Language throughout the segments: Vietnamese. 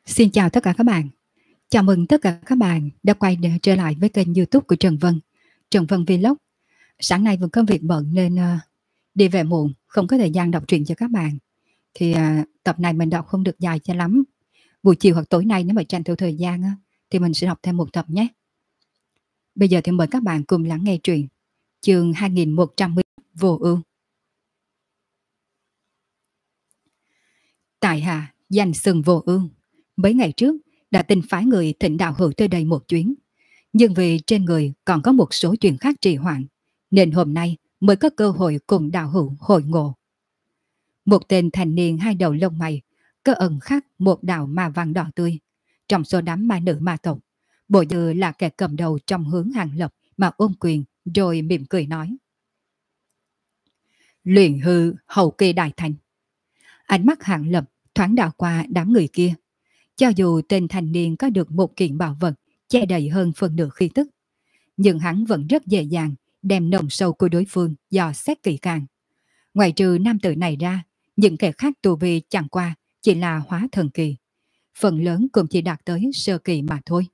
Xin chào tất cả các bạn. Chào mừng tất cả các bạn đã quay trở lại với kênh YouTube của Trần Vân, Trần Vân Vlog. Sáng nay vẫn có việc bận nên đi về muộn, không có thời gian đọc truyện cho các bạn. Thì tập này mình đọc không được dài cho lắm. Buổi chiều hoặc tối nay nếu mà tranh thủ thời gian thì mình sẽ đọc thêm một tập nhé. Bây giờ thì mời các bạn cùng lắng nghe truyện chương 2110 Vô Ưu. Tại hạ danh xưng Vô Ưu. Mấy ngày trước đã tin phái người Thịnh Đạo Hữu tới đây một chuyến. Nhưng vì trên người còn có một số chuyện khác trì hoãn, nên hôm nay mới có cơ hội cùng đạo hữu hội ngộ. Một tên thanh niên hai đầu lông mày, có ẩn khắc một đạo ma văn đỏ tươi. Trong số đám ma nữ ma tộc, bộ như là kẻ cầm đầu trong hướng Hàng Lập mà ôm quyền rồi mỉm cười nói. Luyện hư hậu kỳ đại thành. Ánh mắt Hàng Lập thoáng đảo qua đám người kia. Cho dù tên thanh niên có được một kiện bảo vật che đầy hơn phần nửa khí tức, nhưng hắn vẫn rất dễ dàng đem nồng sâu của đối phương dò xét kỹ càng. Ngoài trừ nam tử này ra, những kẻ khác tu vi chẳng qua chỉ là hóa thần kỳ. Phần lớn cũng chỉ đạt tới sơ kỳ mà thôi.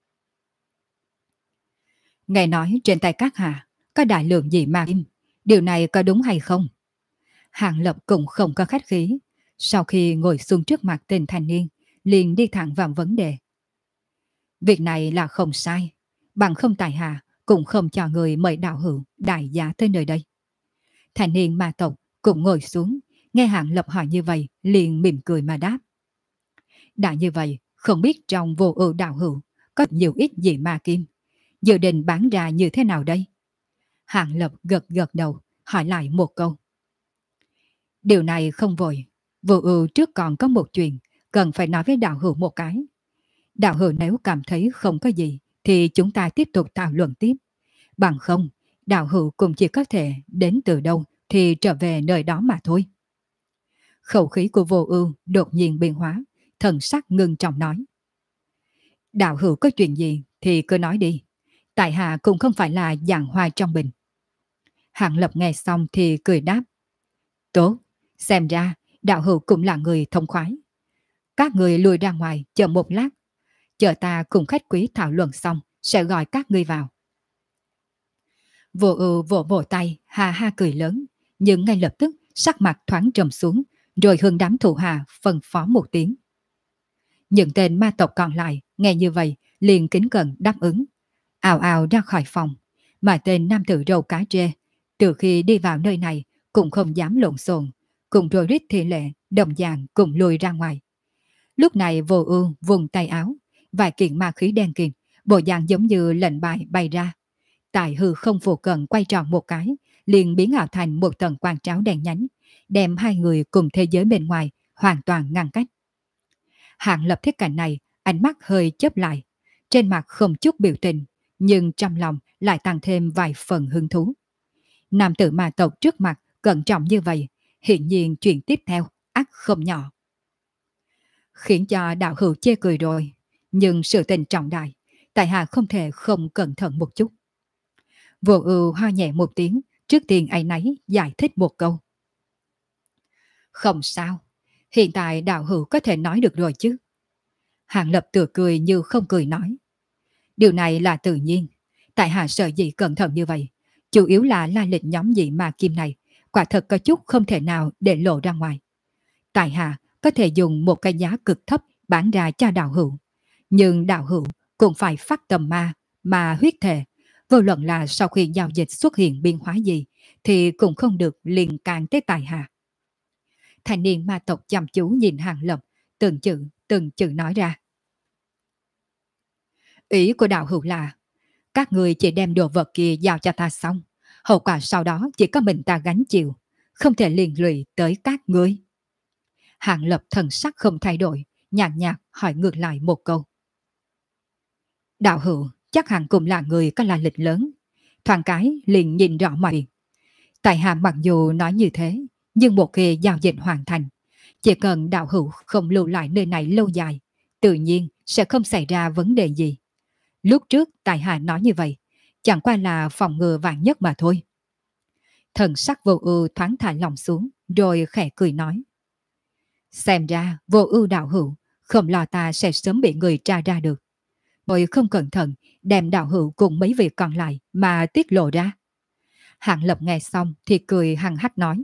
Nghe nói trên tay các hạ có đại lượng dị ma kim, điều này có đúng hay không? Hàng Lập cũng không có khách khí. Sau khi ngồi xuống trước mặt tên thanh niên, liền đi thẳng vào vấn đề. Việc này là không sai, bằng không tại hạ cũng không cho người mời đạo hữu đại giá tới nơi đây. Thanh niên ma tộc cũng ngồi xuống, nghe Hàng Lập hỏi như vậy, liền mỉm cười mà đáp. Đã như vậy, không biết trong Vô Ưu đạo hữu có nhiều ít gì ma kim, dự định bán ra như thế nào đây? Hàng Lập gật gật đầu, hỏi lại một câu. Điều này không vội, Vô Ưu trước còn có một chuyện cần phải nói với đạo hữu một cái. Đạo hữu nếu cảm thấy không có gì thì chúng ta tiếp tục thảo luận tiếp. Bằng không, đạo hữu cũng chỉ có thể đến từ đâu thì trở về nơi đó mà thôi. Khẩu khí của Vô Ưu đột nhiên biến hóa, thần sắc ngưng trọng nói. Đạo hữu có chuyện gì thì cứ nói đi. Tại hạ cũng không phải là giảng hoa trong bình. Hàng Lập nghe xong thì cười đáp. Tốt, xem ra đạo hữu cũng là người thông khoái. Các người lùi ra ngoài chờ một lát. Chờ ta cùng khách quý thảo luận xong sẽ gọi các ngươi vào. Vô Ưu vỗ vỗ tay, ha ha cười lớn, nhưng ngay lập tức sắc mặt thoáng trầm xuống, rồi hướng đám thủ hạ phân phó một tiếng. Những tên ma tộc còn lại nghe như vậy liền kính cẩn đáp ứng, ào ào ra khỏi phòng, mà tên nam tử râu cá trê từ khi đi vào nơi này cũng không dám lộn xộn, cùng rồi rít thị lệ đồng dạng cùng lùi ra ngoài. Lúc này Vô Ưu vùng tay áo, vài kiện ma khí đen kịt, bộ dạng giống như lệnh bài bay ra. Tại hư không phù cận quay tròn một cái, liền biến ảo thành một tầng quang tráo đen nhánh, đem hai người cùng thế giới bên ngoài hoàn toàn ngăn cách. Hàng Lập thấy cảnh này, ánh mắt hơi chớp lại, trên mặt không chút biểu tình, nhưng trong lòng lại tăng thêm vài phần hứng thú. Nam tử ma tộc trước mặt cẩn trọng như vậy, hiển nhiên chuyện tiếp theo ắt không nhỏ. Khiến cho đạo hữu chê cười rồi, nhưng sự tình trọng đại, tại hạ không thể không cẩn thận một chút. Vô Ưu ho nhẹ một tiếng, trước tiên áy náy giải thích một câu. Không sao, hiện tại đạo hữu có thể nói được rồi chứ. Hàng Lập tựa cười như không cười nói. Điều này là tự nhiên, tại hạ sợ dĩ cẩn thận như vậy, chủ yếu là lai lịch nhóm dị ma kim này, quả thật có chút không thể nào để lộ ra ngoài. Tại hạ có thể dùng một cái giá cực thấp bán ra cho đạo hữu, nhưng đạo hữu cũng phải phát tâm mà huyết thề, vô luận là sau khi giao dịch xuất hiện biến hóa gì thì cũng không được liên can tới tại hạ. Thanh niên ma tộc chăm chú nhìn Hàng Lập, từng chữ nói ra. Ý của đạo hữu là các người chỉ đem đồ vật kia giao cho ta xong, hậu quả sau đó chỉ có mình ta gánh chịu, không thể liên lụy tới các ngươi. Hàng Lập thần sắc không thay đổi, nhàn nhạt hỏi ngược lại một câu. Đạo hữu chắc hẳn cũng là người có la lịch lớn, thoáng cái liền nhìn rõ mọi việc. Tại hạ mặc dù nói như thế, nhưng một khi giao dịch hoàn thành, chỉ cần đạo hữu không lưu lại nơi này lâu dài, tự nhiên sẽ không xảy ra vấn đề gì. Lúc trước tại hạ nói như vậy, chẳng qua là phòng ngừa vạn nhất mà thôi. Thần sắc Vô Ưu thoáng thả lòng xuống, rồi khẽ cười nói. Xem ra Vô Ưu đạo hữu không lo ta sẽ sớm bị người tra ra được. Tôi không cẩn thận đem đạo hữu cùng mấy việc còn lại mà tiết lộ ra. Hạng Lập nghe xong thì cười hăng hắc nói.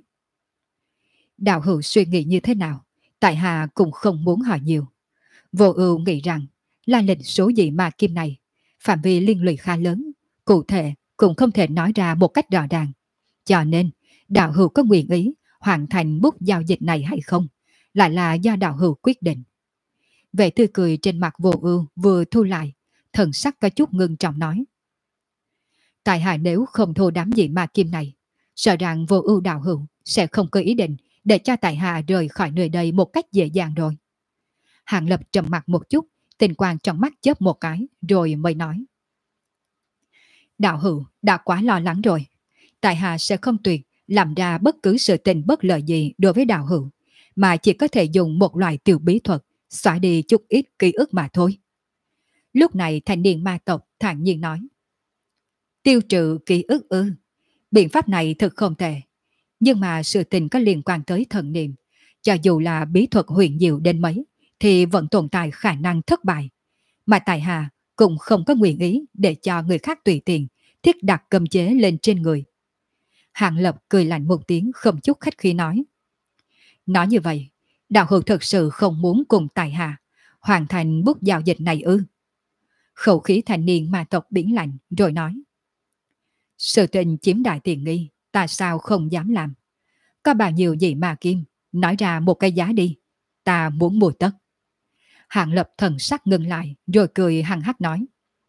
Đạo hữu suy nghĩ như thế nào? Tại hạ cũng không muốn hỏi nhiều. Vô ưu nghĩ rằng là lịch số dị ma kim này, phạm vi liên lụy khá lớn, cụ thể cũng không thể nói ra một cách rõ ràng. Cho nên, đạo hữu có nguyện ý hoàn thành bút giao dịch này hay không, lại là do đạo hữu quyết định. Vẻ tươi cười trên mặt Vô ưu vừa thu lại, thần sắc có chút ngưng trọng nói. Tại hạ nếu không thua đám dị ma kim này, sợ rằng Vô ưu đạo hữu sẽ không có ý định để cho tại hạ rời khỏi nơi đây một cách dễ dàng rồi. Hạng Lập trầm mặt một chút, tình quang trong mắt chớp một cái, rồi mới nói. Đạo hữu đã quá lo lắng rồi. Tại hạ sẽ không tuyệt làm ra bất cứ sự tình bất lợi gì đối với đạo hữu, mà chỉ có thể dùng một loại tiểu bí thuật, xóa đi chút ít ký ức mà thôi. Lúc này thanh niên ma tộc thản nhiên nói. Tiêu trừ ký ức ư? Biện pháp này thật không tệ. Nhưng mà sự tình có liên quan tới thần niệm. Cho dù là bí thuật huyền diệu đến mấy, thì vẫn tồn tại khả năng thất bại. Mà tại hạ cũng không có nguyện ý để cho người khác tùy tiện thiết đặt cấm chế lên trên người. Hạng Lập cười lạnh một tiếng không chút khách khí nói. Nói như vậy, đạo hữu thực sự không muốn cùng tại hạ hoàn thành bút giao dịch này ư? Khẩu khí thanh niên ma tộc biến lạnh rồi nói. Sự tình chiếm đại tiện nghi, ta sao không dám làm. Có bao nhiêu gì mà kim, nói ra một cái giá đi, ta muốn mua tất. Hạng Lập thần sắc ngừng lại rồi cười hăng hắc nói.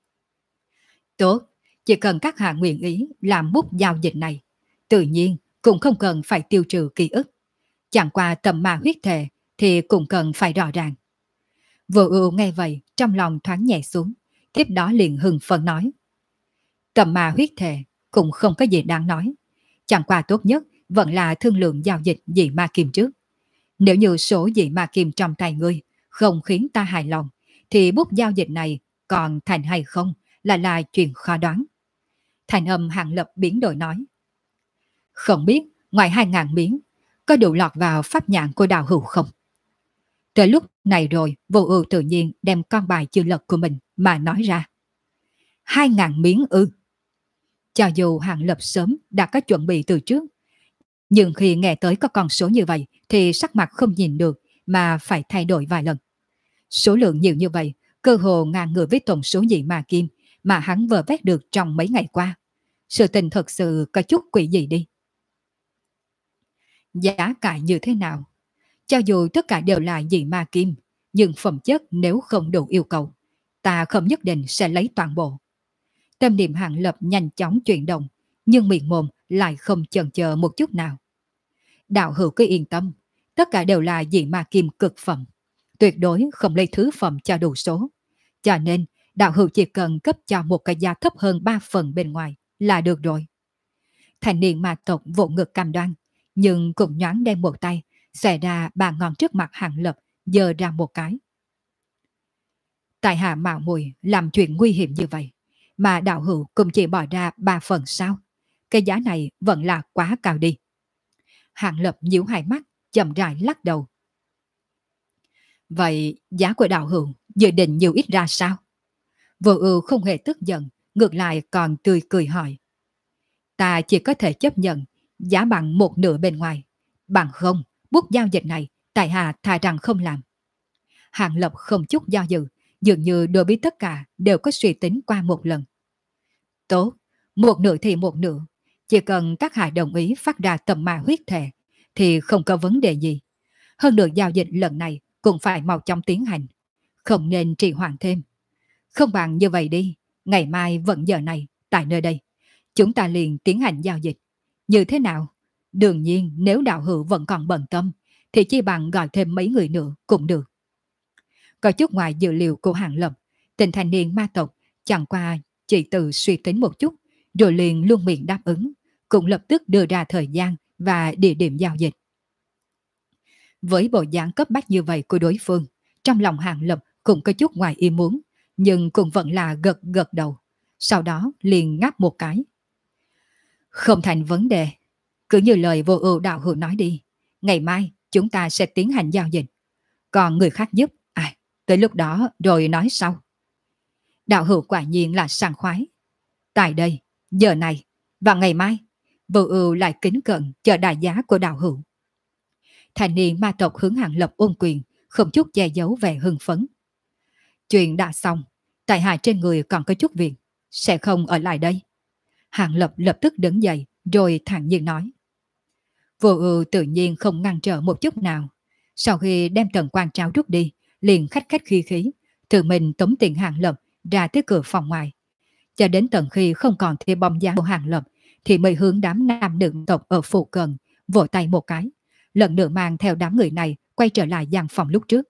Tốt, chỉ cần các hạ nguyện ý làm bút giao dịch này, tự nhiên cũng không cần phải tiêu trừ ký ức. Chẳng qua tầm ma huyết thể thì cũng cần phải rõ ràng. Vô ưu nghe vậy trong lòng thoáng nhẹ xuống, tiếp đó liền hừng phấn nói. Tầm ma huyết thể cũng không có gì đáng nói. Chẳng qua tốt nhất vẫn là thương lượng giao dịch dị ma kim trước. Nếu như số dị ma kim trong tay ngươi không khiến ta hài lòng, thì bút giao dịch này còn thành hay không là chuyện khó đoán. Thành âm Hạng Lập biến đổi nói. Không biết ngoài 2.000 miếng có đủ lọt vào pháp nhãn của đạo hữu không? Tới lúc này rồi, Vô ưu tự nhiên đem con bài chưa lật của mình mà nói ra. 2.000 miếng ư? Cho dù Hạng Lập sớm đã có chuẩn bị từ trước, nhưng khi nghe tới có con số như vậy thì sắc mặt không nhìn được mà phải thay đổi vài lần. Số lượng nhiều như vậy, cơ hồ ngang ngửa với tổng số dị ma kim mà hắn vừa vét được trong mấy ngày qua. Sự tình thật sự có chút quỷ gì đi. Giá cả như thế nào? Cho dù tất cả đều là dị ma kim, nhưng phẩm chất nếu không đủ yêu cầu, ta không nhất định sẽ lấy toàn bộ. Tâm niệm Hạng Lập nhanh chóng chuyển động, nhưng miệng mồm lại không chần chờ một chút nào. Đạo hữu cứ yên tâm, tất cả đều là dị ma kim cực phẩm, tuyệt đối không lấy thứ phẩm cho đủ số. Cho nên, đạo hữu chỉ cần cấp cho một cái giá thấp hơn 3 phần bên ngoài là được rồi. Thành niên ma tộc vỗ ngực cam đoan, nhưng cũng nhoáng đem một tay, xòe ra 3 ngón trước mặt Hạng Lập, giơ ra một cái. Tại hạ mạo muội làm chuyện nguy hiểm như vậy, mà đạo hữu cũng chỉ bỏ ra 3 phần sao? Cái giá này vẫn là quá cao đi. Hạng Lập nhíu hai mắt, chậm rãi lắc đầu. Vậy giá của đạo hữu dự định nhiều ít ra sao? Vô ưu không hề tức giận, ngược lại còn tươi cười hỏi. Ta chỉ có thể chấp nhận giá bằng một nửa bên ngoài. Bằng không, bút giao dịch này tại hạ thà rằng không làm. Hạng Lập không chút do dự, dường như đối với tất cả đều có suy tính qua một lần. Tốt, một nửa thì một nửa. Chỉ cần các hạ đồng ý phát ra tầm ma huyết thể thì không có vấn đề gì. Hơn nữa giao dịch lần này cũng phải mau chóng tiến hành, không nên trì hoãn thêm. Không bằng như vậy đi, ngày mai vẫn giờ này, tại nơi đây, chúng ta liền tiến hành giao dịch. Như thế nào? Đương nhiên nếu đạo hữu vẫn còn bận tâm, thì chỉ bằng gọi thêm mấy người nữa cũng được. Có chút ngoài dự liệu của Hạng Lập, tình thanh niên ma tộc chẳng qua chỉ tự suy tính một chút, rồi liền luôn miệng đáp ứng, cũng lập tức đưa ra thời gian và địa điểm giao dịch. Với bộ dáng cấp bách như vậy của đối phương, trong lòng Hạng Lập cũng có chút ngoài ý muốn, nhưng cũng vẫn là gật gật đầu, sau đó liền ngáp một cái. Không thành vấn đề, cứ như lời Vô ưu đạo hữu nói đi, ngày mai chúng ta sẽ tiến hành giao dịch, còn người khác giúp, ai, tới lúc đó rồi nói sau. Đạo hữu quả nhiên là sảng khoái. Tại đây, giờ này và ngày mai, Vô Ưu lại kính cận chờ đại giá của đạo hữu. Thanh niên ma tộc hướng Hàng Lập ôn quyền, không chút che giấu vẻ hưng phấn. Chuyện đã xong, tại hạ trên người còn có chút việc, sẽ không ở lại đây. Hàng Lập lập tức đứng dậy, rồi thản nhiên nói. Vô Ưu tự nhiên không ngăn trở một chút nào. Sau khi đem tần quan tráo rút đi, liền khách khách khí khí, tự mình tống tiền Hàng Lập ra tới cửa phòng ngoài. Cho đến tận khi không còn thấy bóng dáng của Hàng Lập, thì mới hướng đám nam nữ tộc ở phụ cận, vỗ tay một cái, lần nữa mang theo đám người này quay trở lại gian phòng lúc trước.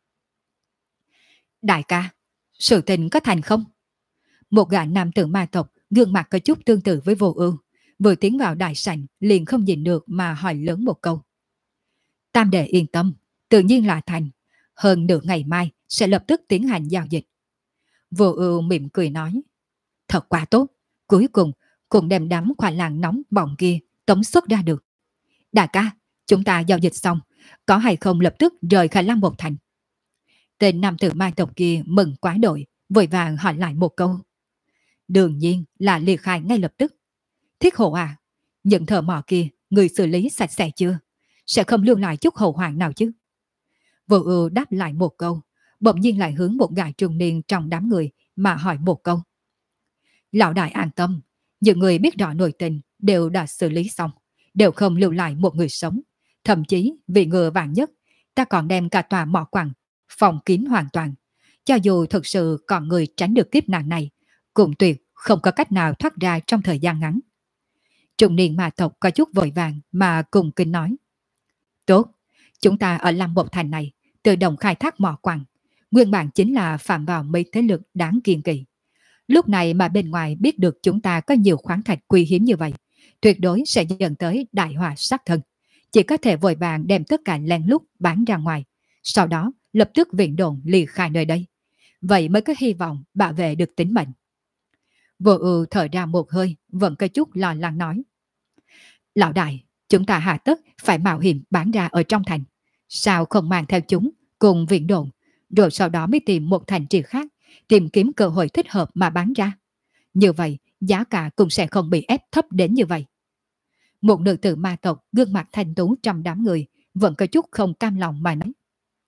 Đại ca, sự tình có thành không? Một gã nam tử ma tộc, gương mặt có chút tương tự với Vô Ưu, vừa tiến vào đại sảnh liền không nhìn được mà hỏi lớn một câu. Tam đệ yên tâm, tự nhiên là thành. Hơn nửa ngày mai sẽ lập tức tiến hành giao dịch. Vô Ưu mỉm cười nói. Thật quá tốt, cuối cùng cũng đem đám khoai lang nóng bỏng kia tống xuất ra được. Đại ca, chúng ta giao dịch xong, có hay không lập tức rời khỏi Lam Một Thành? Tên nam tử ma tộc kia mừng quá đội, vội vàng hỏi lại một câu. Đương nhiên là liệt khai ngay lập tức. Thiết hộ à, những thợ mỏ kia người xử lý sạch sẽ chưa? Sẽ không lưu lại chút hậu hoạn nào chứ? Vô Ưu đáp lại một câu, bỗng nhiên lại hướng một gã trung niên trong đám người mà hỏi một câu. Lão đại an tâm, những người biết rõ nội tình đều đã xử lý xong, đều không lưu lại một người sống. Thậm chí vì ngừa vạn nhất, ta còn đem cả tòa mỏ quặng phòng kín hoàn toàn. Cho dù thực sự còn người tránh được kiếp nạn này, cũng tuyệt không có cách nào thoát ra trong thời gian ngắn. Trung niên ma tộc có chút vội vàng mà cùng kinh nói. Tốt, chúng ta ở Lam Một Thành này tự động khai thác mỏ quặng, nguyên bản chính là phạm vào mấy thế lực đáng kiêng kỵ. Lúc này mà bên ngoài biết được chúng ta có nhiều khoáng thạch quý hiếm như vậy, tuyệt đối sẽ dẫn tới đại họa sát thân. Chỉ có thể vội vàng đem tất cả lén lút bán ra ngoài, sau đó lập tức viện đồn ly khai nơi đây. Vậy mới có hy vọng bảo vệ được tính mệnh. Vô Ưu thở ra một hơi, vẫn có chút lo lắng nói. Lão đại, chúng ta hạ tất phải mạo hiểm bán ra ở trong thành. Sao không mang theo chúng cùng viện đồn, rồi sau đó mới tìm một thành trì khác, tìm kiếm cơ hội thích hợp mà bán ra. Như vậy, giá cả cũng sẽ không bị ép thấp đến như vậy. Một nữ tử ma tộc gương mặt thanh tú trong đám người vẫn có chút không cam lòng mà nói.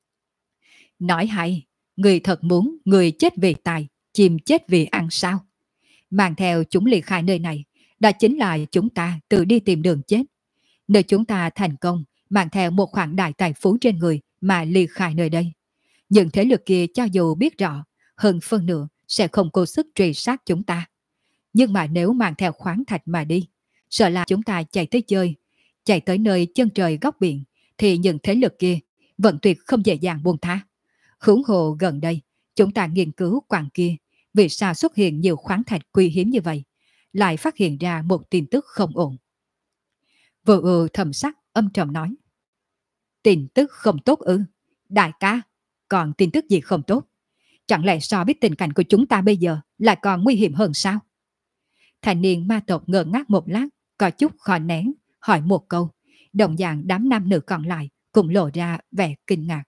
Nói hay, người thật muốn người chết vì tài, chim chết vì ăn sao? Mang theo chúng ly khai nơi này, đó chính là chúng ta tự đi tìm đường chết. Nếu chúng ta thành công, mang theo một khoản đại tài phú trên người mà ly khai nơi đây, những thế lực kia cho dù biết rõ, hơn phân nửa sẽ không cố sức truy sát chúng ta. Nhưng mà nếu mang theo khoáng thạch mà đi, sợ là chúng ta chạy tới chơi, chạy tới nơi chân trời góc biển, thì những thế lực kia vẫn tuyệt không dễ dàng buông tha. Huống hồ gần đây, chúng ta nghiên cứu quặng kia, vì sao xuất hiện nhiều khoáng thạch quý hiếm như vậy, lại phát hiện ra một tin tức không ổn. Vô Ưu thầm sắc âm trầm nói. Tin tức không tốt ư? Đại ca, còn tin tức gì không tốt? Chẳng lẽ so với tình cảnh của chúng ta bây giờ lại còn nguy hiểm hơn sao? Thanh niên ma tộc ngơ ngác một lát, có chút khó nén, hỏi một câu. Đồng dạng đám nam nữ còn lại cũng lộ ra vẻ kinh ngạc.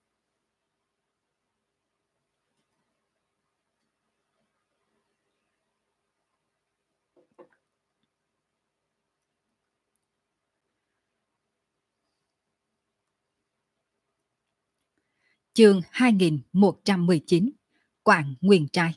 Chương 2119 Quảng Nguyên Trai.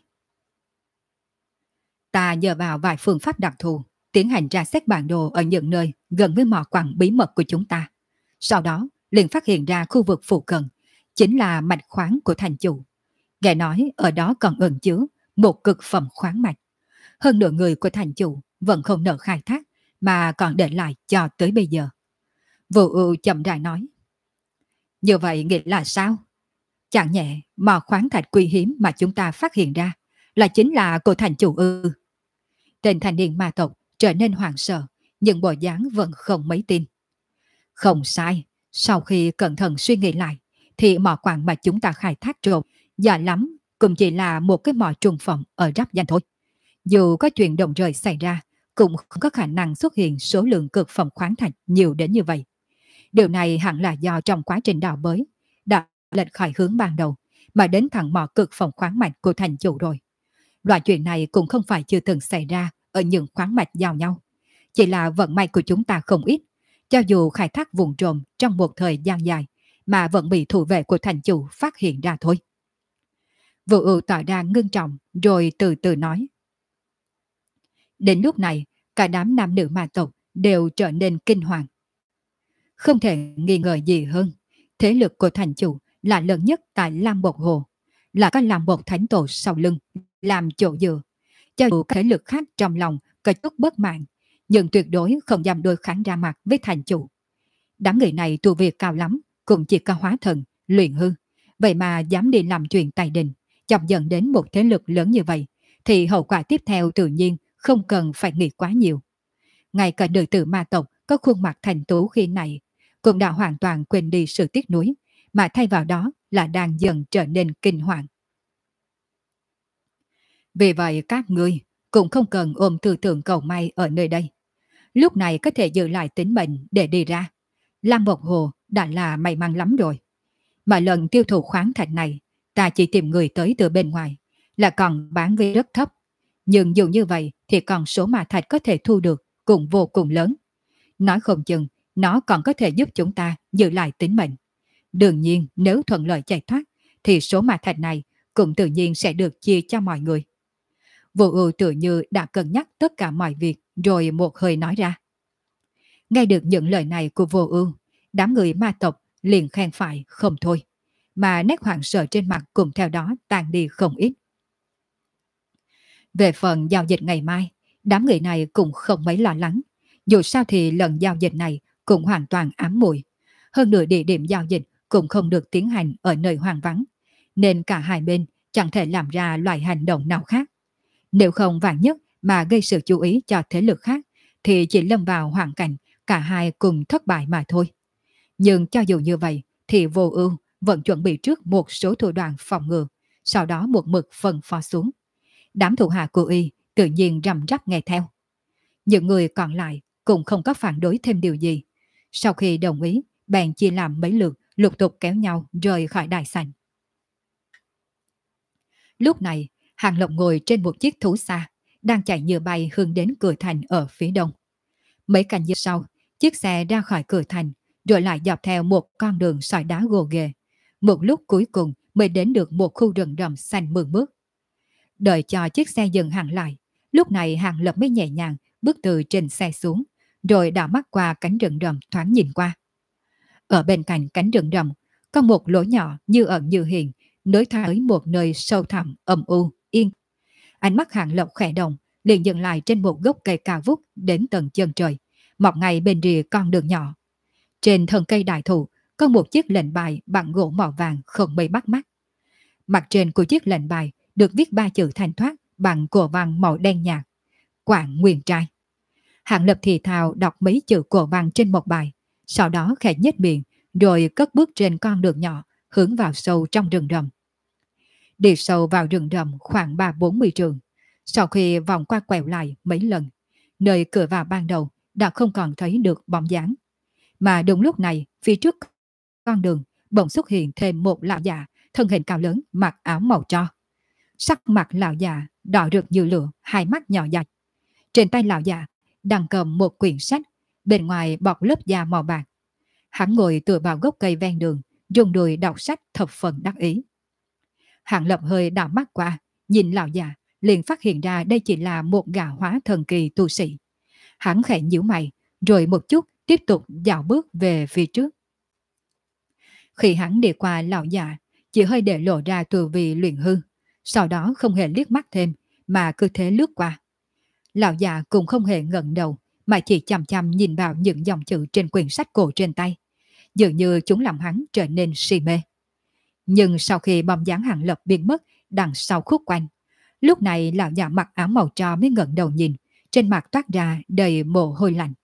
Ta nhờ vào vài phương pháp đặc thù, tiến hành tra xét bản đồ ở những nơi gần với mỏ quặng bí mật của chúng ta. Sau đó, liền phát hiện ra khu vực phụ cận, chính là mạch khoáng của thành chủ. Nghe nói ở đó còn ẩn chứa một cực phẩm khoáng mạch. Hơn nửa người của thành chủ vẫn không nỡ khai thác, mà còn để lại cho tới bây giờ. Vô Ưu chậm rãi nói. Như vậy nghĩa là sao? Chẳng nhẹ mỏ khoáng thạch quý hiếm mà chúng ta phát hiện ra là chính là cô thành chủ ư? Tên thanh niên ma tộc trở nên hoảng sợ, nhưng bộ dáng vẫn không mấy tin. Không sai, sau khi cẩn thận suy nghĩ lại, thì mỏ quặng mà chúng ta khai thác trộm, giả lắm cũng chỉ là một cái mỏ trùng phẩm ở rắp danh thôi. Dù có chuyện động trời xảy ra, cũng không có khả năng xuất hiện số lượng cực phẩm khoáng thạch nhiều đến như vậy. Điều này hẳn là do trong quá trình đào bới, đã lệch khỏi hướng ban đầu, mà đến thẳng mỏ cực phòng khoáng mạch của thành chủ rồi. Loại chuyện này cũng không phải chưa từng xảy ra ở những khoáng mạch giao nhau. Chỉ là vận may của chúng ta không ít, cho dù khai thác vùng trộm trong một thời gian dài mà vẫn bị thủ vệ của thành chủ phát hiện ra thôi. Vũ Ưu tỏ ra ngưng trọng rồi từ từ nói. Đến lúc này, cả đám nam nữ ma tộc đều trở nên kinh hoàng. Không thể nghi ngờ gì hơn, thế lực của thành chủ là lớn nhất tại Lam Bột Hồ, là có Lam Bột Thánh Tổ sau lưng, làm chỗ dựa. Cho dù các thế lực khác trong lòng có chút bất mãn, nhưng tuyệt đối không dám đối kháng ra mặt với thành chủ. Đám người này tu vi cao lắm, cũng chỉ có hóa thần, luyện hư. Vậy mà dám đi làm chuyện tài đình, chọc dẫn đến một thế lực lớn như vậy, thì hậu quả tiếp theo tự nhiên không cần phải nghĩ quá nhiều. Ngay cả nữ tử ma tộc có khuôn mặt thành tú khi này cũng đã hoàn toàn quên đi sự tiếc nuối, mà thay vào đó là đang dần trở nên kinh hoàng. Vì vậy các ngươi cũng không cần ôm tư tưởng cầu may ở nơi đây. Lúc này có thể giữ lại tính mệnh để đi ra. Lam Bột Hồ đã là may mắn lắm rồi. Mà lần tiêu thụ khoáng thạch này, ta chỉ tìm người tới từ bên ngoài, là còn bán với rất thấp. Nhưng dù như vậy thì con số mà thạch có thể thu được cũng vô cùng lớn. Nói không chừng, nó còn có thể giúp chúng ta giữ lại tính mệnh. Đương nhiên, nếu thuận lợi chạy thoát, thì số ma thạch này cũng tự nhiên sẽ được chia cho mọi người. Vô ưu tự như đã cân nhắc tất cả mọi việc rồi một hơi nói ra. Nghe được những lời này của vô ưu, đám người ma tộc liền khen phải không thôi, mà nét hoảng sợ trên mặt cùng theo đó tan đi không ít. Về phần giao dịch ngày mai, đám người này cũng không mấy lo lắng. Dù sao thì lần giao dịch này cũng hoàn toàn ám muội. Hơn nữa địa điểm giao dịch cũng không được tiến hành ở nơi hoang vắng, nên cả hai bên chẳng thể làm ra loại hành động nào khác. Nếu không vạn nhất mà gây sự chú ý cho thế lực khác, thì chỉ lâm vào hoàn cảnh cả hai cùng thất bại mà thôi. Nhưng cho dù như vậy, thì vô ưu vẫn chuẩn bị trước một số thủ đoạn phòng ngừa, sau đó một mực phân phó xuống. Đám thủ hạ của y tự nhiên răm rắp nghe theo. Những người còn lại cũng không có phản đối thêm điều gì. Sau khi đồng ý, bèn chia làm mấy lượt, lục tục kéo nhau rời khỏi đại sảnh. Lúc này, Hàng Lộc ngồi trên một chiếc thú xa, đang chạy như bay hướng đến cửa thành ở phía đông. Mấy canh giờ sau, chiếc xe ra khỏi cửa thành, rồi lại dọc theo một con đường sỏi đá gồ ghề. Một lúc cuối cùng mới đến được một khu rừng rậm xanh mơn mướt. Đợi cho chiếc xe dừng hẳn lại, lúc này Hàng Lập mới nhẹ nhàng bước từ trên xe xuống, rồi đảo mắt qua cánh rừng rậm thoáng nhìn qua. Ở bên cạnh cánh rừng rậm, có một lỗ nhỏ như ẩn như hiện, nối tới một nơi sâu thẳm, âm u, yên. Ánh mắt Hàng Lập khẽ động, liền dừng lại trên một gốc cây cao vút đến tận chân trời, mọc ngay bên rìa con đường nhỏ. Trên thân cây đại thụ có một chiếc lệnh bài bằng gỗ màu vàng không mấy bắt mắt. Mặt trên của chiếc lệnh bài được viết 3 chữ thanh thoát bằng cổ văn màu đen nhạt: Quảng Nguyên Trai. Hàng Lập thì thào đọc mấy chữ cổ văn trên một bài, sau đó khẽ nhếch miệng, rồi cất bước trên con đường nhỏ hướng vào sâu trong rừng rậm. Đi sâu vào rừng rậm khoảng 3-40 trường, sau khi vòng qua quẹo lại mấy lần, nơi cửa vào ban đầu đã không còn thấy được bóng dáng. Mà đúng lúc này, phía trước con đường bỗng xuất hiện thêm một lão già, thân hình cao lớn, mặc áo màu tro. Sắc mặt lão già đỏ rực như lửa, hai mắt nhỏ dạch. Trên tay lão già đang cầm một quyển sách, bên ngoài bọc lớp da màu bạc. Hắn ngồi tựa vào gốc cây ven đường, dùng đùi đọc sách thập phần đắc ý. Hàng Lập hơi đảo mắt qua, nhìn lão già, liền phát hiện ra đây chỉ là một gã hóa thần kỳ tu sĩ. Hắn khẽ nhíu mày, rồi một chút tiếp tục dạo bước về phía trước. Khi hắn đi qua lão già, chỉ hơi để lộ ra từ vị luyện hư, sau đó không hề liếc mắt thêm, mà cứ thế lướt qua. Lão già cũng không hề ngẩng đầu, mà chỉ chằm chằm nhìn vào những dòng chữ trên quyển sách cổ trên tay. Dường như chúng làm hắn trở nên si mê. Nhưng sau khi bóng dáng Hàng Lập biến mất đằng sau khúc quanh, lúc này lão già mặc áo màu tro mới ngẩng đầu nhìn, trên mặt toát ra đầy mồ hôi lạnh.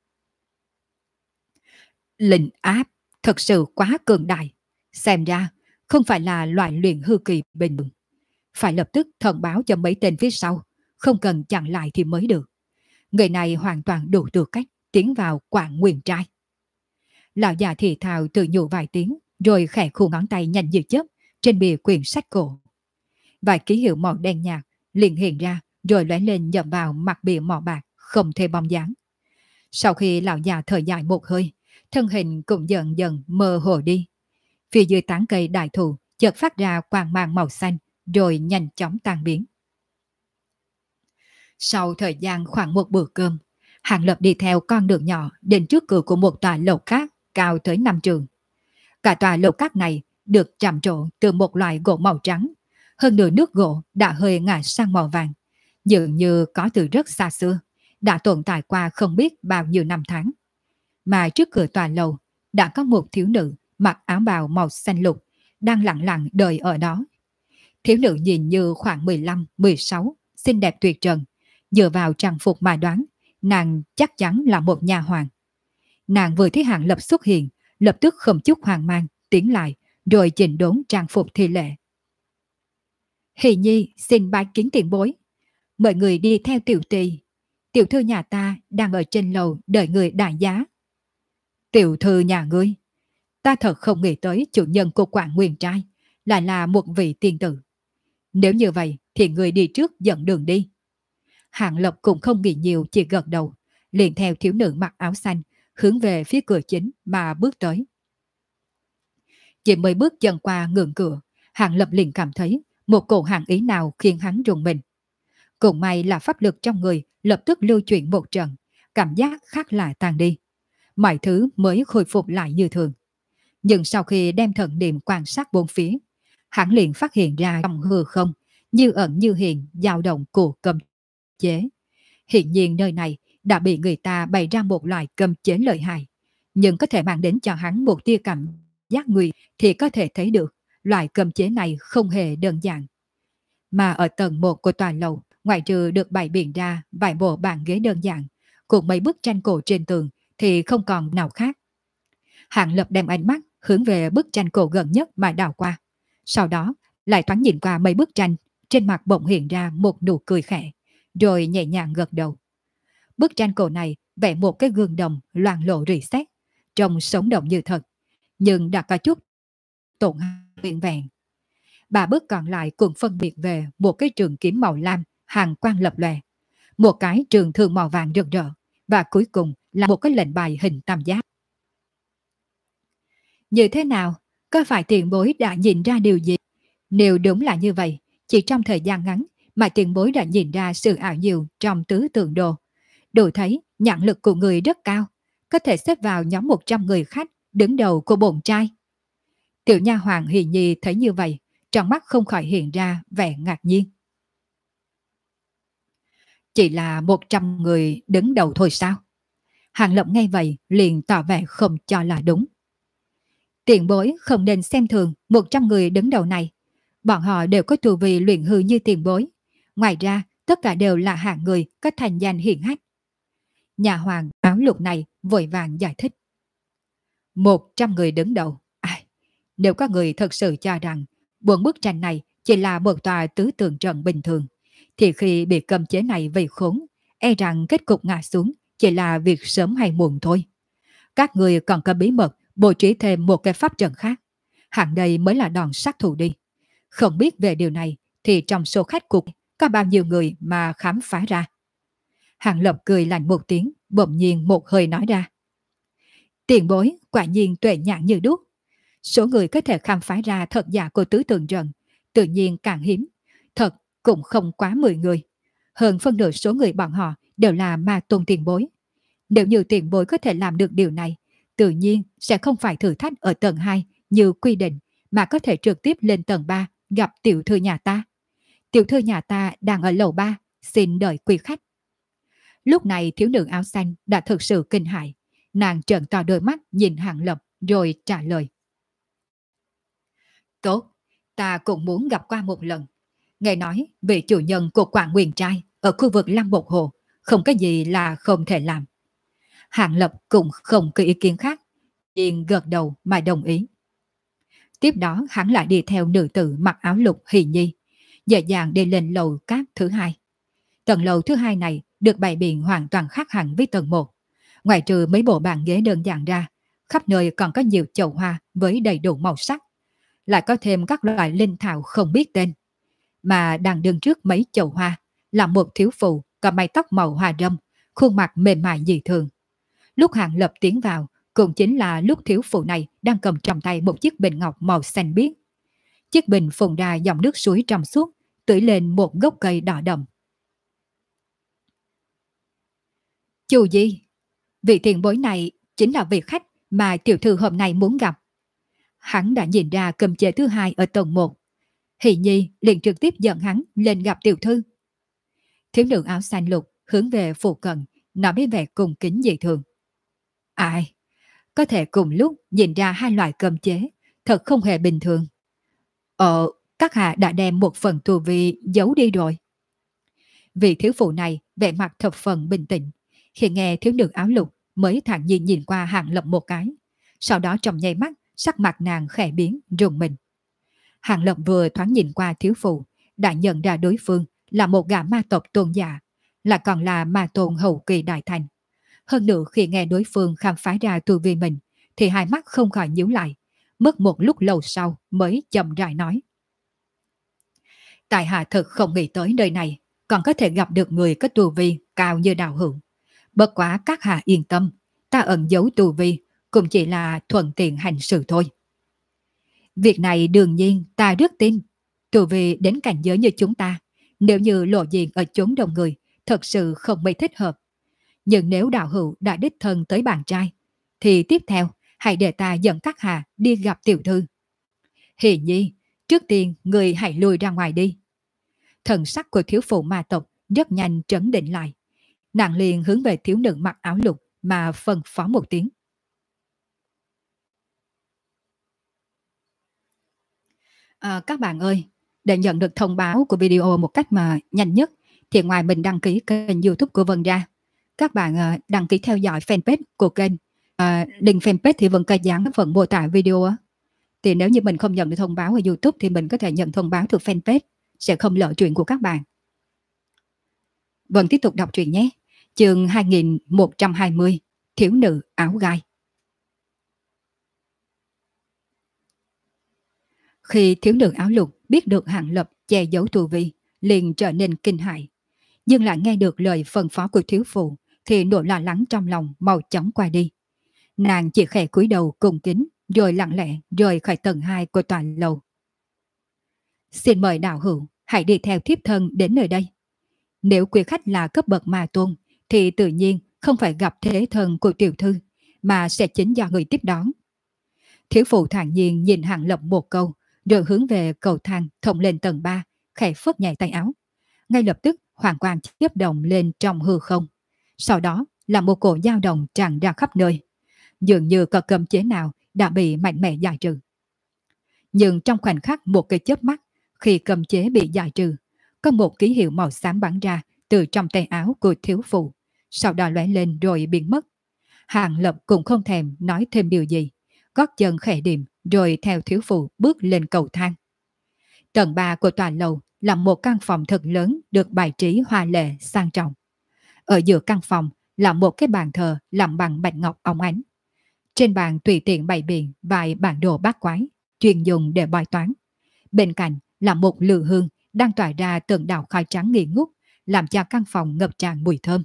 Linh áp thật sự quá cường đại, xem ra không phải là loại luyện hư kỳ bình thường. Phải lập tức thông báo cho mấy tên phía sau, không cần chặn lại thì mới được. Người này hoàn toàn đủ tư cách tiến vào Quảng Nguyên Trai. Lão già thì thào tự nhủ vài tiếng, rồi khẽ khu ngón tay nhanh như chớp, trên bìa quyển sách cổ. Vài ký hiệu màu đen nhạt liền hiện ra rồi lóe lên nhậm vào mặt bìa màu bạc không thể bóng dáng. Sau khi lão già thở dài một hơi, thân hình cũng dần dần mơ hồ đi. Phía dưới tán cây đại thụ chợt phát ra quang mang màu xanh rồi nhanh chóng tan biến. Sau thời gian khoảng một bữa cơm, Hàng Lập đi theo con đường nhỏ đến trước cửa của một tòa lầu cát cao tới 5 trượng. Cả tòa lầu cát này được tràm trổ từ một loại gỗ màu trắng, hơn nửa nước gỗ đã hơi ngả sang màu vàng, dường như có từ rất xa xưa, đã tồn tại qua không biết bao nhiêu năm tháng. Mà trước cửa tòa lầu đã có một thiếu nữ mặc áo bào màu xanh lục đang lặng lặng đợi ở đó. Thiếu nữ nhìn như khoảng 15-16, xinh đẹp tuyệt trần. Dựa vào trang phục mà đoán, nàng chắc chắn là một nhà hoàng. Nàng vừa thấy Hàng Lập xuất hiện, lập tức không chút hoang mang, tiến lại, rồi chỉnh đốn trang phục thi lễ. Hỷ nhi xin bái kiến tiền bối. Mọi người đi theo tiểu tỳ. Tiểu thư nhà ta đang ở trên lầu đợi người đại giá. Tiểu thư nhà ngươi? Ta thật không nghĩ tới chủ nhân của Quảng Nguyên Trai lại là một vị tiên tử. Nếu như vậy thì người đi trước dẫn đường đi. Hàng Lập cũng không nghĩ nhiều, chỉ gật đầu, liền theo thiếu nữ mặc áo xanh hướng về phía cửa chính mà bước tới. Chỉ mới bước chân qua ngưỡng cửa, Hàng Lập liền cảm thấy một cổ hàn ý nào khiến hắn rùng mình. Cũng may là pháp lực trong người lập tức lưu chuyển một trận, cảm giác khác lạ tan đi. Mọi thứ mới khôi phục lại như thường. Nhưng sau khi đem thần niệm quan sát bốn phía, hắn liền phát hiện ra trong hư không, như ẩn như hiện dao động của cấm chế. Hiện nhiên nơi này đã bị người ta bày ra một loại cấm chế lợi hại, nhưng có thể mang đến cho hắn một tia cảm giác nguy thì có thể thấy được loại cấm chế này không hề đơn giản. Mà ở tầng 1 của tòa lầu, ngoại trừ được bày biện ra vài bộ bàn ghế đơn giản, cùng mấy bức tranh cổ trên tường thì không còn nào khác. Hàng Lập đem ánh mắt hướng về bức tranh cổ gần nhất mà đảo qua. Sau đó lại thoáng nhìn qua mấy bức tranh, trên mặt bỗng hiện ra một nụ cười khẽ, rồi nhẹ nhàng gật đầu. Bức tranh cổ này vẽ một cái gương đồng loang lộ rỉ sét, trông sống động như thật, nhưng đã có chút tổn hại vẹn. Ba bức còn lại cùng phân biệt về một cái trường kiếm màu lam hàng quang lập lòe, một cái trường thương màu vàng rực rỡ, và cuối cùng là một cái lệnh bài hình tam giác. Như thế nào? Có phải tiền bối đã nhìn ra điều gì? Nếu đúng là như vậy, chỉ trong thời gian ngắn mà tiền bối đã nhìn ra sự ảo diệu trong tứ tượng đồ. Đủ thấy nhãn lực của người rất cao, có thể xếp vào nhóm 100 người khách đứng đầu của bổn trai. Tiểu nha hoàng Hỷ Nhi thấy như vậy, trong mắt không khỏi hiện ra vẻ ngạc nhiên. Chỉ là 100 người đứng đầu thôi sao? Hàng Lập nghe vậy liền tỏ vẻ không cho là đúng. Tiền bối không nên xem thường 100 người đứng đầu này. Bọn họ đều có tu vi luyện hư như tiền bối. Ngoài ra, tất cả đều là hạng người có thành danh hiển hách. Nhà hoàng áo lục này vội vàng giải thích. 100 người đứng đầu. Nếu có người thật sự cho rằng 4 bức tranh này chỉ là một tòa tứ tượng trận bình thường, thì khi bị cấm chế này vây khốn, e rằng kết cục ngã xuống chỉ là việc sớm hay muộn thôi. Các người còn có bí mật bố trí thêm một cái pháp trận khác. Hẳn đây mới là đòn sát thủ đi. Không biết về điều này thì trong số khách cục có bao nhiêu người mà khám phá ra. Hàng Lập cười lạnh một tiếng, bỗng nhiên một hơi nói ra. Tiền bối quả nhiên tuệ nhãn như đuốc. Số người có thể khám phá ra thật giả của tứ tượng trận tự nhiên càng hiếm. Thật cũng không quá 10 người. Hơn phân nửa số người bọn họ đều là ma tôn tiền bối. Nếu như tiền bối có thể làm được điều này, tự nhiên sẽ không phải thử thách ở tầng 2 như quy định, mà có thể trực tiếp lên tầng 3 gặp tiểu thư nhà ta. Tiểu thư nhà ta đang ở lầu 3, xin đợi quý khách. Lúc này thiếu nữ áo xanh đã thực sự kinh hãi. Nàng trợn to đôi mắt nhìn Hàng Lập rồi trả lời. Tốt, ta cũng muốn gặp qua một lần. Nghe nói vị chủ nhân của Quảng Nguyên Trai ở khu vực Lăng Bột Hồ không có gì là không thể làm. Hàng Lập cũng không có ý kiến khác, liền gật đầu mà đồng ý. Tiếp đó hắn lại đi theo nữ tử mặc áo lục Hỷ Nhi, dễ dàng đi lên lầu cát thứ 2. Tầng lầu thứ 2 này được bày biện hoàn toàn khác hẳn với tầng 1. Ngoài trừ mấy bộ bàn ghế đơn giản ra, khắp nơi còn có nhiều chậu hoa với đầy đủ màu sắc. lại có thêm các loại linh thảo không biết tên. Mà đang đứng trước mấy chậu hoa là một thiếu phụ có mái tóc màu hoa râm, khuôn mặt mềm mại dị thường. Lúc Hàng Lập tiến vào, cũng chính là lúc thiếu phụ này đang cầm trong tay một chiếc bình ngọc màu xanh biếc. Chiếc bình phun ra dòng nước suối trong suốt, tưới lên một gốc cây đỏ đậm. Chu Di, vị tiền bối này chính là vị khách mà tiểu thư hôm nay muốn gặp. Hắn đã nhìn ra cầm chế thứ hai ở tầng 1. Hỷ Nhi liền trực tiếp dẫn hắn lên gặp tiểu thư. Thiếu nữ áo xanh lục hướng về phụ cận, nói với vẻ cùng kính dị thường. Ai? Có thể cùng lúc nhìn ra hai loại cơm chế, thật không hề bình thường. Các hạ đã đem một phần tu vi giấu đi rồi. Vị thiếu phụ này vẻ mặt thập phần bình tĩnh, khi nghe thiếu nữ áo lục mới thản nhiên nhìn qua Hàng Lập một cái. Sau đó trong nháy mắt, sắc mặt nàng khẽ biến, rùng mình. Hàng Lập vừa thoáng nhìn qua thiếu phụ, đã nhận ra đối phương là một gã ma tộc tôn giả, là còn là ma tôn hậu kỳ đại thành. Hơn nữa khi nghe đối phương khám phá ra tu vi mình, thì hai mắt không khỏi nhíu lại, mất một lúc lâu sau mới chậm rãi nói. Tại hạ thật không nghĩ tới nơi này còn có thể gặp được người có tu vi cao như Đạo Hữu. Bất quá các hạ yên tâm, ta ẩn giấu tu vi cũng chỉ là thuận tiện hành sự thôi. Việc này đương nhiên ta rất tin. Tu vi đến cảnh giới như chúng ta, nếu như lộ diện ở chốn đông người, thật sự không mấy thích hợp. Nhưng nếu Đạo Hữu đã đích thân tới bạn trai, thì tiếp theo hãy để ta dẫn các hạ đi gặp tiểu thư. Hỷ Nhi, trước tiên người hãy lùi ra ngoài đi. Thần sắc của thiếu phụ ma tộc rất nhanh trấn định lại. Nàng liền hướng về thiếu nữ mặc áo lục mà phân phó một tiếng. Các bạn ơi, để nhận được thông báo của video một cách mà nhanh nhất, thì ngoài mình đăng ký kênh YouTube của Vân ra, các bạn đăng ký theo dõi fanpage của kênh. Link fanpage thì Vân có dán ở phần mô tả video. Thì nếu như mình không nhận được thông báo ở YouTube thì mình có thể nhận thông báo từ fanpage, sẽ không lỡ chuyện của các bạn. Vân tiếp tục đọc truyện nhé. Chương 2120, Thiếu nữ áo gai. Khi thiếu nữ áo lục biết được Hàng Lập che giấu tu vi, liền trở nên kinh hãi. Nhưng lại nghe được lời phân phó của thiếu phụ, thì nỗi lo lắng trong lòng mau chóng qua đi. Nàng chỉ khẽ cúi đầu cung kính, rồi lặng lẽ rời khỏi tầng 2 của tòa lầu. Xin mời Đạo Hữu hãy đi theo thiếp thân đến nơi đây. Nếu quý khách là cấp bậc ma tôn, thì tự nhiên không phải gặp thế thân của tiểu thư, mà sẽ chính do người tiếp đón. Thiếu phụ thản nhiên nhìn Hàng Lập một câu, rồi hướng về cầu thang thông lên tầng 3, khẽ phất nhẹ tay áo. Ngay lập tức hoàng quang chớp động lên trong hư không. Sau đó là một cổ dao động tràn ra khắp nơi. Dường như có cấm chế nào đã bị mạnh mẽ giải trừ. Nhưng trong khoảnh khắc một cái chớp mắt, khi cấm chế bị giải trừ, có một ký hiệu màu xám bắn ra từ trong tay áo của thiếu phụ, sau đó lóe lên rồi biến mất. Hàng Lập cũng không thèm nói thêm điều gì, gót chân khẽ điểm rồi theo thiếu phụ bước lên cầu thang. Tầng 3 của tòa lầu là một căn phòng thật lớn được bài trí hoa lệ sang trọng. Ở giữa căn phòng là một cái bàn thờ làm bằng bạch ngọc óng ánh. Trên bàn tùy tiện bày biện vài bản đồ bát quái, chuyên dùng để bói toán. Bên cạnh là một lư hương đang tỏa ra từng đạo khói trắng nghi ngút, làm cho căn phòng ngập tràn mùi thơm.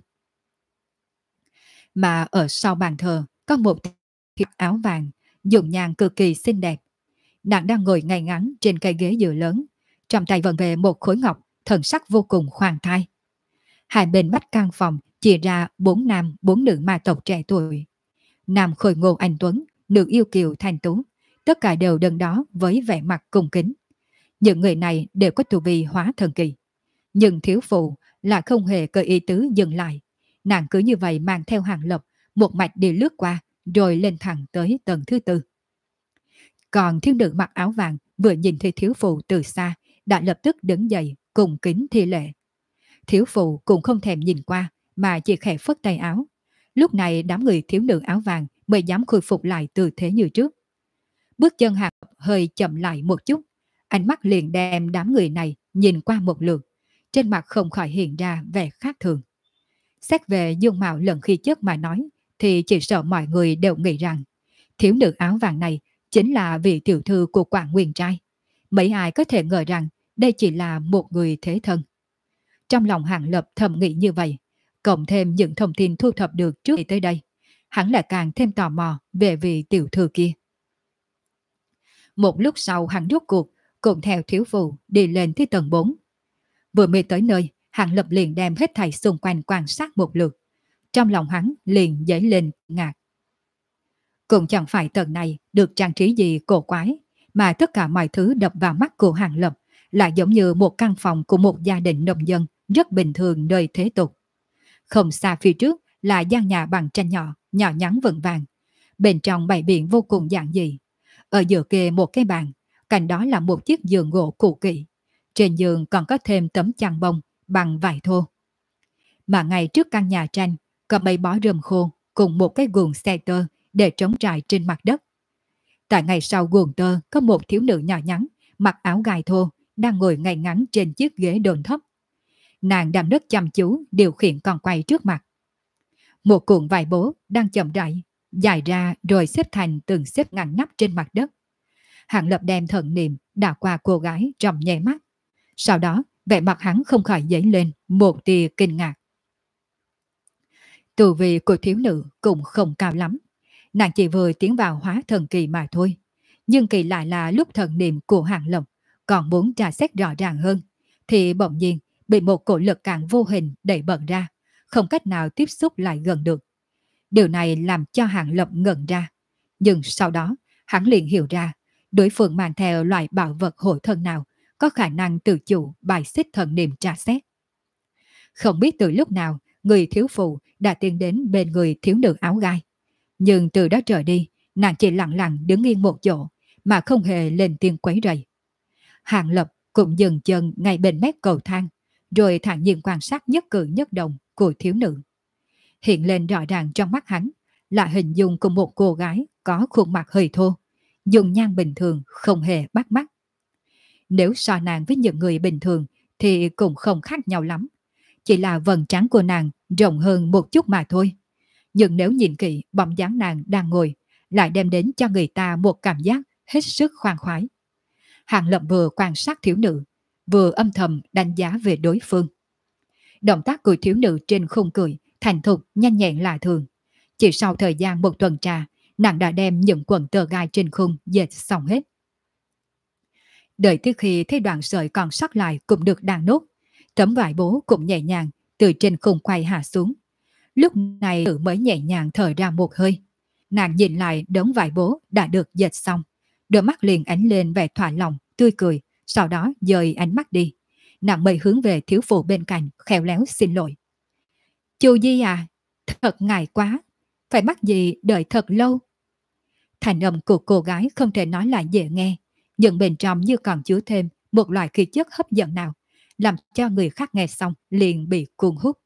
Mà ở sau bàn thờ có một thiệp áo vàng, dùng nhàn cực kỳ xinh đẹp. Nàng đang ngồi ngay ngắn trên cây ghế dựa lớn, trong tay vần về một khối ngọc, thần sắc vô cùng khoan thai. Hai bên vách căn phòng chia ra 4 nam 4 nữ ma tộc trẻ tuổi. Nam khôi ngô anh tuấn, nữ yêu kiều thanh tú, tất cả đều đứng đó với vẻ mặt cung kính. Những người này đều có tu vi hóa thần kỳ. Nhưng thiếu phụ là không hề có ý tứ dừng lại. Nàng cứ như vậy mang theo Hàng Lập một mạch đi lướt qua, rồi lên thẳng tới tầng thứ 4. Còn thiếu nữ mặc áo vàng vừa nhìn thấy thiếu phụ từ xa, đã lập tức đứng dậy cùng kính thi lễ. Thiếu phụ cũng không thèm nhìn qua, mà chỉ khẽ phất tay áo. Lúc này đám người thiếu nữ áo vàng mới dám khôi phục lại tư thế như trước. Bước chân Hàng Lập hơi chậm lại một chút, ánh mắt liền đem đám người này nhìn qua một lượt, trên mặt không khỏi hiện ra vẻ khác thường. Xét về dung mạo lẫn khí chất mà nói, thì chỉ sợ mọi người đều nghĩ rằng thiếu nữ áo vàng này chính là vị tiểu thư của Quảng Nguyên trai. Mấy ai có thể ngờ rằng đây chỉ là một người thế thân. Trong lòng Hàng Lập thầm nghĩ như vậy, cộng thêm những thông tin thu thập được trước khi tới đây, hắn lại càng thêm tò mò về vị tiểu thư kia. Một lúc sau hắn rút cuộc, cùng theo thiếu phụ đi lên tới tầng 4. Vừa mới tới nơi, Hàng Lập liền đem hết thảy xung quanh quan sát một lượt. Trong lòng hắn liền dấy lên ngạc. Cũng chẳng phải tầng này được trang trí gì cổ quái, mà tất cả mọi thứ đập vào mắt của Hàng Lập lại giống như một căn phòng của một gia đình nông dân rất bình thường nơi thế tục. Không xa phía trước là gian nhà bằng tranh nhỏ, nhỏ nhắn vững vàng. Bên trong bày biện vô cùng giản dị. Ở giữa kề một cái bàn, cạnh đó là một chiếc giường gỗ cũ kỹ. Trên giường còn có thêm tấm chăn bông bằng vải thô. Mà ngay trước căn nhà tranh có mấy bó rơm khô cùng một cái guồng xe tơ để trống trải trên mặt đất. Tại ngay sau guồng tơ có một thiếu nữ nhỏ nhắn mặc áo gai thô đang ngồi ngay ngắn trên chiếc ghế đồn thấp. Nàng đang rất chăm chú điều khiển con quay trước mặt. Một cuộn vải bố đang chậm rãi dài ra rồi xếp thành từng xếp ngăn nắp trên mặt đất. Hàng Lập đem thần niệm đảo qua cô gái trong nháy mắt. Sau đó vẻ mặt hắn không khỏi dấy lên một tia kinh ngạc. Tu vi của thiếu nữ cũng không cao lắm. Nàng chỉ vừa tiến vào hóa thần kỳ mà thôi. Nhưng kỳ lại là lúc thần niệm của Hàng Lập còn muốn tra xét rõ ràng hơn, thì bỗng nhiên bị một cổ lực cản vô hình đẩy bật ra, không cách nào tiếp xúc lại gần được. Điều này làm cho Hàng Lập ngẩn ra. Nhưng sau đó, hắn liền hiểu ra, đối phương mang theo loại bảo vật hộ thân nào có khả năng tự chủ bài xích thần niệm tra xét. Không biết từ lúc nào, người thiếu phụ đã tiến đến bên người thiếu nữ áo gai. Nhưng từ đó trở đi, nàng chỉ lặng lặng đứng yên một chỗ, mà không hề lên tiếng quấy rầy. Hàng Lập cũng dừng chân ngay bên mép cầu thang, rồi thản nhiên quan sát nhất cử nhất động của thiếu nữ. Hiện lên rõ ràng trong mắt hắn là hình dung của một cô gái có khuôn mặt hơi thô, dùng nhan bình thường không hề bắt mắt. Nếu so nàng với những người bình thường thì cũng không khác nhau lắm. Chỉ là vầng trán của nàng rộng hơn một chút mà thôi. Nhưng nếu nhìn kỹ bóng dáng nàng đang ngồi, lại đem đến cho người ta một cảm giác hết sức khoan khoái. Hàng Lập vừa quan sát thiếu nữ, vừa âm thầm đánh giá về đối phương. Động tác của thiếu nữ trên khung cười thành thục nhanh nhẹn lạ thường. Chỉ sau thời gian một tuần trà, nàng đã đem những quần tơ gai trên khung dệt xong hết. Đợi tới khi thấy đoạn sợi còn sót lại cũng được đan nốt, tấm vải bố cũng nhẹ nhàng từ trên khung quay hạ xuống. Lúc này tự mới nhẹ nhàng thở ra một hơi. Nàng nhìn lại đống vải bố đã được dệt xong, đôi mắt liền ánh lên vẻ thỏa lòng, tươi cười, sau đó dời ánh mắt đi. Nàng mới hướng về thiếu phụ bên cạnh, khéo léo xin lỗi. Chu Di à, thật ngại quá, phải mắc gì đợi thật lâu. Thành âm của cô gái không thể nói là dễ nghe, nhưng bên trong như còn chứa thêm một loại khí chất hấp dẫn nào, làm cho người khác nghe xong liền bị cuốn hút.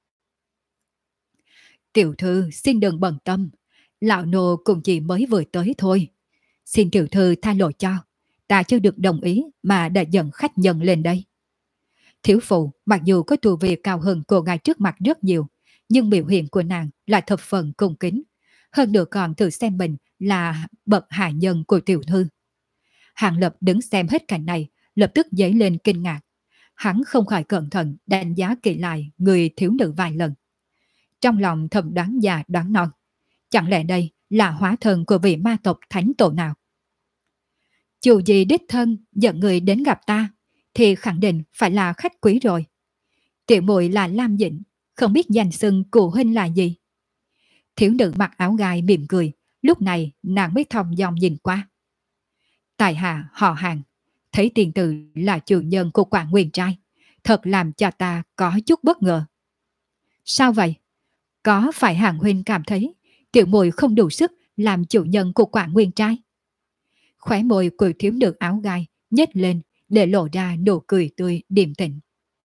Tiểu thư xin đừng bận tâm, lão nô cũng chỉ mới vừa tới thôi. Xin tiểu thư tha lỗi cho, ta chưa được đồng ý mà đã dẫn khách nhân lên đây. Thiếu phụ mặc dù có tu vi cao hơn cô gái trước mặt rất nhiều, nhưng biểu hiện của nàng lại thập phần cung kính. Hơn nữa còn tự xem mình là bậc hạ nhân của tiểu thư. Hàng Lập đứng xem hết cảnh này, lập tức dấy lên kinh ngạc. Hắn không khỏi cẩn thận đánh giá kỹ lại người thiếu nữ vài lần. Trong lòng thầm đoán già đoán non. Chẳng lẽ đây là hóa thân của vị ma tộc thánh tổ nào? Chủ gì đích thân dẫn người đến gặp ta, thì khẳng định phải là khách quý rồi. Tiểu muội là Lam Dĩnh, không biết danh xưng cụ huynh là gì? Thiếu nữ mặc áo gai mỉm cười, lúc này nàng mới thong dong nhìn qua. Tài hạ họ Hàng, thấy tiền tử là chủ nhân của Quảng Nguyên trai, thật làm cho ta có chút bất ngờ. Sao vậy? Có phải Hàng huynh cảm thấy tiểu muội không đủ sức làm chủ nhân của Quảng Nguyên trai? Khóe môi của thiếu nữ áo gai nhếch lên để lộ ra nụ cười tươi điềm tĩnh.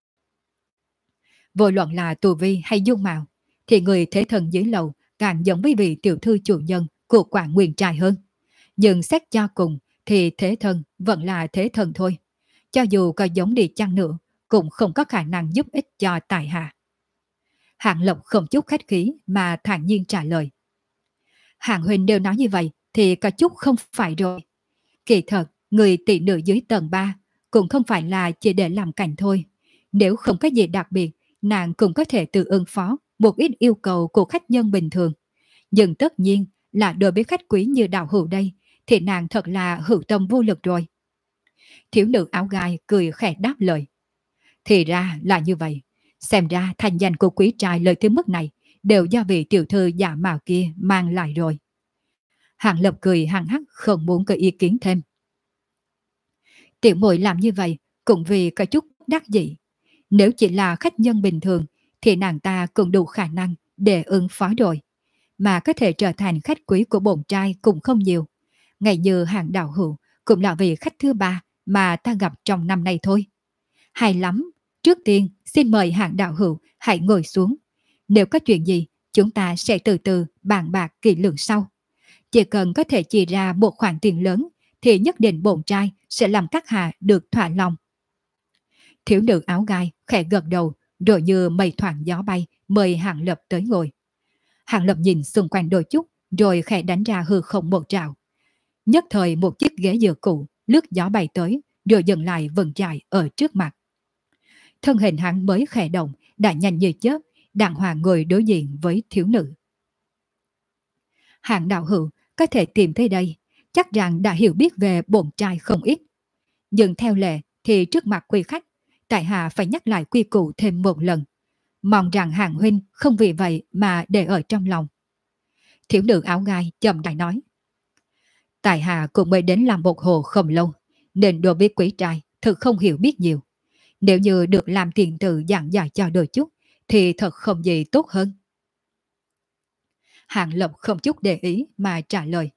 Vô luận là tu vi hay dung mạo, thì người thế thần dưới lầu càng giống với vị tiểu thư chủ nhân của Quảng Nguyên trai hơn. Nhưng xét cho cùng thì thế thần vẫn là thế thần thôi. Cho dù có giống đi chăng nữa, cũng không có khả năng giúp ích cho tại hạ. Hạng Lộc không chút khách khí mà thản nhiên trả lời. Hạng huynh đều nói như vậy, thì có chút không phải rồi. Kỳ thật, người tỷ nữ dưới tầng 3 cũng không phải là chỉ để làm cảnh thôi. Nếu không có gì đặc biệt, nàng cũng có thể tự ứng phó một ít yêu cầu của khách nhân bình thường. Nhưng tất nhiên là đối với khách quý như đạo hữu đây, thì nàng thật là hữu tâm vô lực rồi. Thiếu nữ áo gai cười khẽ đáp lời. Thì ra là như vậy. Xem ra thành danh của quý trai lời tới mức này đều do vị tiểu thư giả mạo kia mang lại rồi. Hàng Lập cười hằng hắc không muốn có ý kiến thêm. Tiểu muội làm như vậy cũng vì có chút đắc dị. Nếu chỉ là khách nhân bình thường thì nàng ta cũng đủ khả năng để ứng phó rồi. Mà có thể trở thành khách quý của bổn trai cũng không nhiều. Ngay như hàng đạo hữu cũng là vị khách thứ 3 mà ta gặp trong năm nay thôi. Hay lắm, trước tiên xin mời hạng đạo hữu hãy ngồi xuống. Nếu có chuyện gì, chúng ta sẽ từ từ bàn bạc kỹ lưỡng sau. Chỉ cần có thể chi ra một khoản tiền lớn, thì nhất định bổn trai sẽ làm các hạ được thỏa lòng. Thiếu nữ áo gai khẽ gật đầu, rồi như mây thoảng gió bay, mời Hạng Lập tới ngồi. Hạng Lập nhìn xung quanh đôi chút, rồi khẽ đánh ra hư không một trào. Nhất thời một chiếc ghế dựa cũ lướt gió bay tới, rồi dừng lại vần dài ở trước mặt. Thân hình hắn mới khẽ động, đã nhanh như chớp, đàng hoàng ngồi đối diện với thiếu nữ. Hạng đạo hữu có thể tìm tới đây, chắc rằng đã hiểu biết về bổn trai không ít. Nhưng theo lệ thì trước mặt quý khách, tại hạ phải nhắc lại quy củ thêm một lần. Mong rằng Hạng huynh không vì vậy mà để ở trong lòng. Thiếu nữ áo gai chậm rãi nói. Tại hạ cũng mới đến làm một hồ không lâu, nên đối với quý trai thực không hiểu biết nhiều. Nếu như được làm tiền tự giảng giải cho đôi chút, thì thật không gì tốt hơn. Hạng Lập không chút để ý mà trả lời.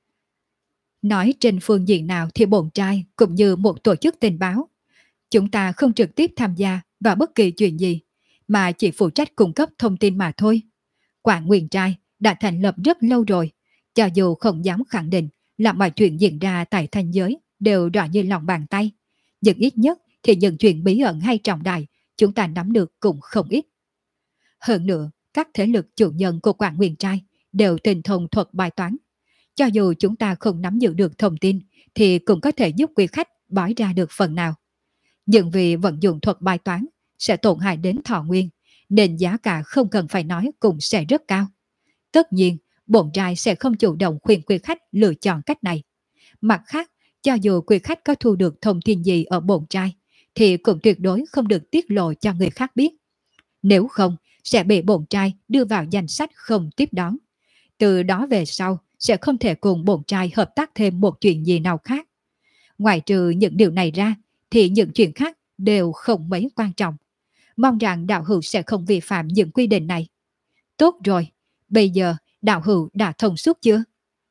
Nói trên phương diện nào thì bổn trai cũng như một tổ chức tình báo. Chúng ta không trực tiếp tham gia vào bất kỳ chuyện gì, mà chỉ phụ trách cung cấp thông tin mà thôi. Quảng Nguyên Trai đã thành lập rất lâu rồi, cho dù không dám khẳng định là mọi chuyện diễn ra tại thành giới đều rõ như lòng bàn tay. Nhưng ít nhất thì những chuyện bí ẩn hay trọng đại chúng ta nắm được cũng không ít. Hơn nữa, các thế lực chủ nhân của Quảng Nguyên Trai đều tinh thông thuật bài toán. Cho dù chúng ta không nắm giữ được thông tin thì cũng có thể giúp quý khách bói ra được phần nào. Nhưng vì vận dụng thuật bài toán sẽ tổn hại đến thọ nguyên, nên giá cả không cần phải nói cũng sẽ rất cao. Tất nhiên, bổn trai sẽ không chủ động khuyên quý khách lựa chọn cách này. Mặt khác, cho dù quý khách có thu được thông tin gì ở bổn trai, thì cũng tuyệt đối không được tiết lộ cho người khác biết. Nếu không, sẽ bị bổn trai đưa vào danh sách không tiếp đón. Từ đó về sau, sẽ không thể cùng bổn trai hợp tác thêm một chuyện gì nào khác. Ngoài trừ những điều này ra, thì những chuyện khác đều không mấy quan trọng. Mong rằng đạo hữu sẽ không vi phạm những quy định này. Tốt rồi, bây giờ đạo hữu đã thông suốt chưa?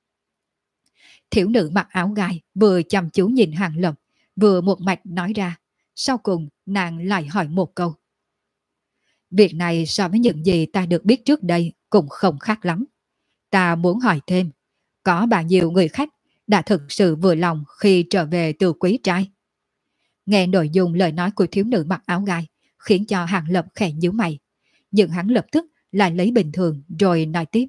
Thiếu nữ mặc áo gai vừa chăm chú nhìn Hàng Lập, vừa một mạch nói ra. Sau cùng nàng lại hỏi một câu. Việc này so với những gì ta được biết trước đây cũng không khác lắm. Ta muốn hỏi thêm, có bao nhiêu người khách đã thực sự vừa lòng khi trở về từ quý trai? Nghe nội dung lời nói của thiếu nữ mặc áo gai khiến cho Hàng Lập khẽ nhíu mày. Nhưng hắn lập tức lại lấy bình thường rồi nói tiếp.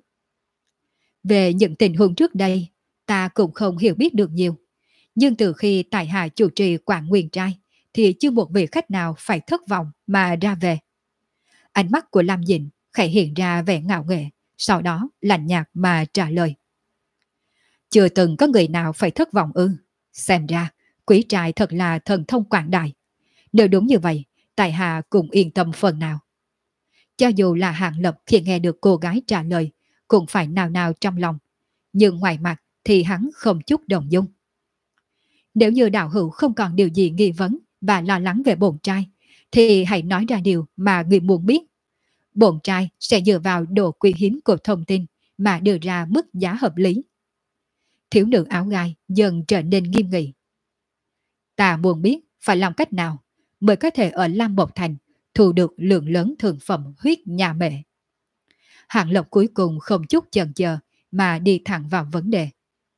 Về những tình huống trước đây, ta cũng không hiểu biết được nhiều. Nhưng từ khi tại hạ chủ trì Quảng Nguyên Trai, thì chưa một vị khách nào phải thất vọng mà ra về. Ánh mắt của Lam Dĩnh khẽ hiện ra vẻ ngạo nghễ, sau đó lạnh nhạt mà trả lời. Chưa từng có người nào phải thất vọng ư? Xem ra, quý trai thật là thần thông quảng đại. Nếu đúng như vậy, tại hạ cũng yên tâm phần nào. Cho dù là Hạng Lập khi nghe được cô gái trả lời, cũng phải nào nào trong lòng. Nhưng ngoài mặt thì hắn không chút đồng dung. Nếu như đạo hữu không còn điều gì nghi vấn và lo lắng về bổn trai, thì hãy nói ra điều mà người muốn biết. Bổn trai sẽ dựa vào độ quý hiếm của thông tin mà đưa ra mức giá hợp lý. Thiếu nữ áo gai dần trở nên nghiêm nghị. Ta muốn biết phải làm cách nào mới có thể ở Lam Mộc Thành thu được lượng lớn thượng phẩm huyết nhà mẹ. Hạng Lập cuối cùng không chút chần chờ mà đi thẳng vào vấn đề.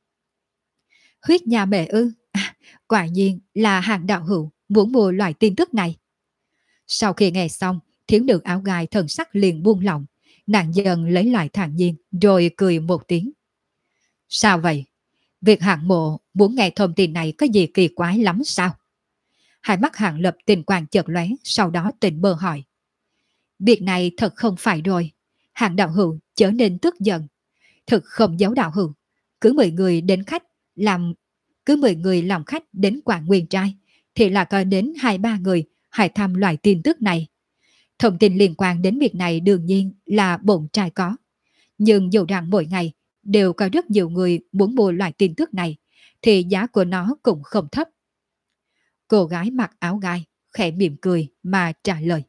Huyết nhà mẹ ư? Quả nhiên là Hạng đạo hữu muốn mua loại tin tức này. Sau khi nghe xong, thiếu nữ áo gai thần sắc liền buông lỏng, nàng dần lấy lại thản nhiên rồi cười một tiếng. Sao vậy? Việc hạng mộ muốn nghe thông tin này có gì kỳ quái lắm sao? Hai mắt Hạng Lập tình quang chợt lóe, sau đó tỉnh bơ hỏi. Việc này thật không phải rồi. Hạng đạo hữu trở nên tức giận. Thực không giấu đạo hữu. Cứ 10 người đến khách làm cứ 10 người làm khách đến quán nguyên trai thì là có đến 2-3 người hỏi thăm loại tin tức này. Thông tin liên quan đến việc này đương nhiên là bổn trai có. Nhưng dù rằng mỗi ngày đều có rất nhiều người muốn mua loại tin tức này, thì giá của nó cũng không thấp. Cô gái mặc áo gai, khẽ mỉm cười mà trả lời.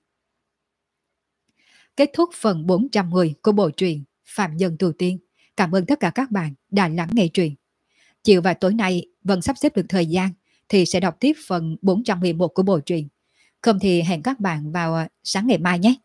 Kết thúc phần 410 của bộ truyện Phạm Nhân Tu Tiên. Cảm ơn tất cả các bạn đã lắng nghe truyện. Chiều và tối nay Vân sắp xếp được thời gian thì sẽ đọc tiếp phần 411 của bộ truyện. Không thì hẹn các bạn vào sáng ngày mai nhé.